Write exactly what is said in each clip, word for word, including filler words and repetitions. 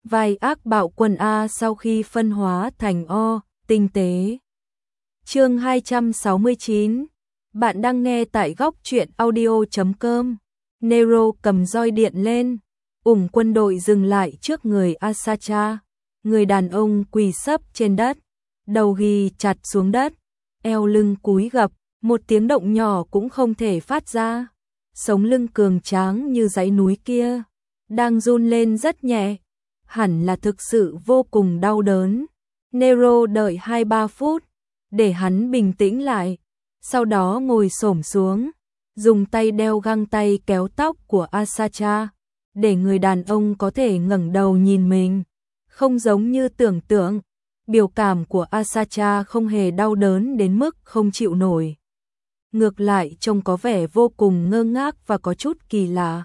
vai ác bạo quân A sau khi phân hóa thành O, tinh tế. Chương hai trăm sáu mươi chín. Bạn đang nghe tại góc truyện audio chấm com. Nero cầm roi điện lên, ủng quân đội dừng lại trước người Asacha. Người đàn ông quỳ sấp trên đất, đầu ghi chặt xuống đất, eo lưng cúi gập, một tiếng động nhỏ cũng không thể phát ra. Sống lưng cường tráng như dãy núi kia, đang run lên rất nhẹ, hẳn là thực sự vô cùng đau đớn. Nero đợi hai ba phút, để hắn bình tĩnh lại, sau đó ngồi xổm xuống, dùng tay đeo găng tay kéo tóc của Asacha, để người đàn ông có thể ngẩng đầu nhìn mình. Không giống như tưởng tượng, biểu cảm của Asacha không hề đau đớn đến mức không chịu nổi. Ngược lại trông có vẻ vô cùng ngơ ngác và có chút kỳ lạ.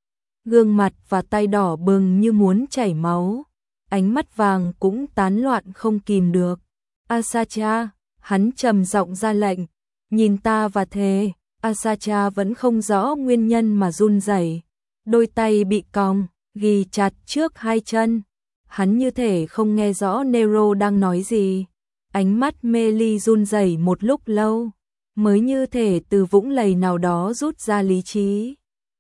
Gương mặt và tay đỏ bừng như muốn chảy máu, ánh mắt vàng cũng tán loạn không kìm được. Asacha, hắn trầm giọng ra lệnh, nhìn ta và thề. Asacha vẫn không rõ nguyên nhân mà run rẩy, đôi tay bị còng, ghi chặt trước hai chân. Hắn như thể không nghe rõ Nero đang nói gì. Ánh mắt mê ly run rẩy một lúc lâu, mới như thể từ vũng lầy nào đó rút ra lý trí.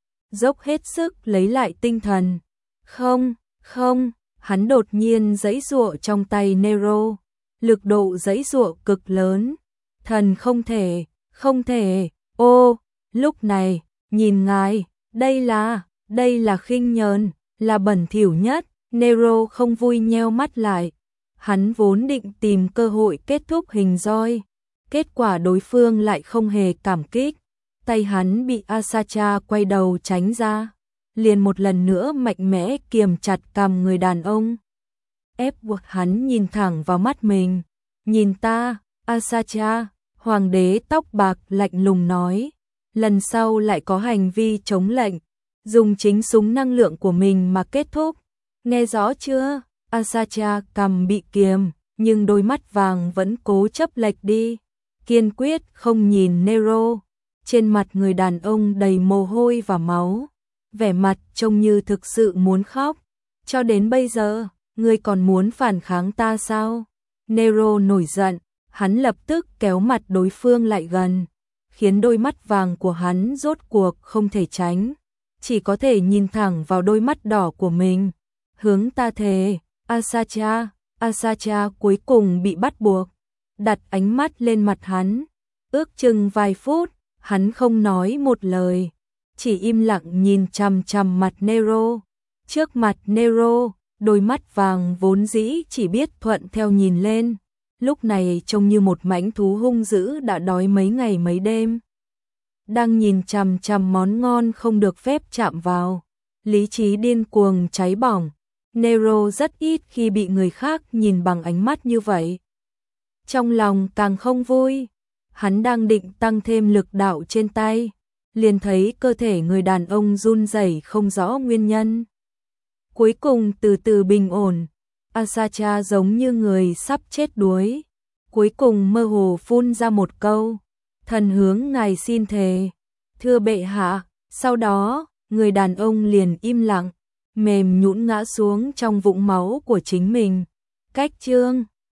Dốc hết sức lấy lại tinh thần. Không, không, hắn đột nhiên giãy giụa trong tay Nero. Lực độ giãy giụa cực lớn. Thần không thể, không thể, ô, lúc này, nhìn ngài, đây là, đây là khinh nhờn, là bẩn thỉu nhất. Nero không vui nheo mắt lại. Hắn vốn định tìm cơ hội kết thúc hình roi, kết quả đối phương lại không hề cảm kích. Tay hắn bị Asacha quay đầu tránh ra, liền một lần nữa mạnh mẽ kiềm chặt cằm người đàn ông, ép buộc hắn nhìn thẳng vào mắt mình. Nhìn ta, Asacha, hoàng đế tóc bạc lạnh lùng nói, lần sau lại có hành vi chống lệnh, dùng chính súng năng lượng của mình mà kết thúc. Nghe rõ chưa? Asacha cằm bị kiềm, nhưng đôi mắt vàng vẫn cố chấp lệch đi, kiên quyết không nhìn Nero. Trên mặt người đàn ông đầy mồ hôi và máu, vẻ mặt trông như thực sự muốn khóc. Cho đến bây giờ, ngươi còn muốn phản kháng ta sao? Nero nổi giận, hắn lập tức kéo mặt đối phương lại gần, khiến đôi mắt vàng của hắn rốt cuộc không thể tránh, chỉ có thể nhìn thẳng vào đôi mắt đỏ của mình. Hướng ta thề. Asacha, Asacha cuối cùng bị bắt buộc đặt ánh mắt lên mặt hắn. Ước chừng vài phút, hắn không nói một lời, chỉ im lặng nhìn chằm chằm mặt Nero. Trước mặt Nero, đôi mắt vàng vốn dĩ chỉ biết thuận theo nhìn lên, lúc này trông như một mãnh thú hung dữ đã đói mấy ngày mấy đêm, đang nhìn chằm chằm món ngon không được phép chạm vào. Lý trí điên cuồng cháy bỏng. Nero rất ít khi bị người khác nhìn bằng ánh mắt như vậy. Trong lòng càng không vui, hắn đang định tăng thêm lực đạo trên tay, liền thấy cơ thể người đàn ông run rẩy không rõ nguyên nhân. Cuối cùng từ từ bình ổn, Asacha giống như người sắp chết đuối, cuối cùng mơ hồ phun ra một câu, thần hướng ngài xin thề. Thưa bệ hạ. Sau đó, người đàn ông liền im lặng, mềm nhũn ngã xuống trong vũng máu của chính mình. Cách chương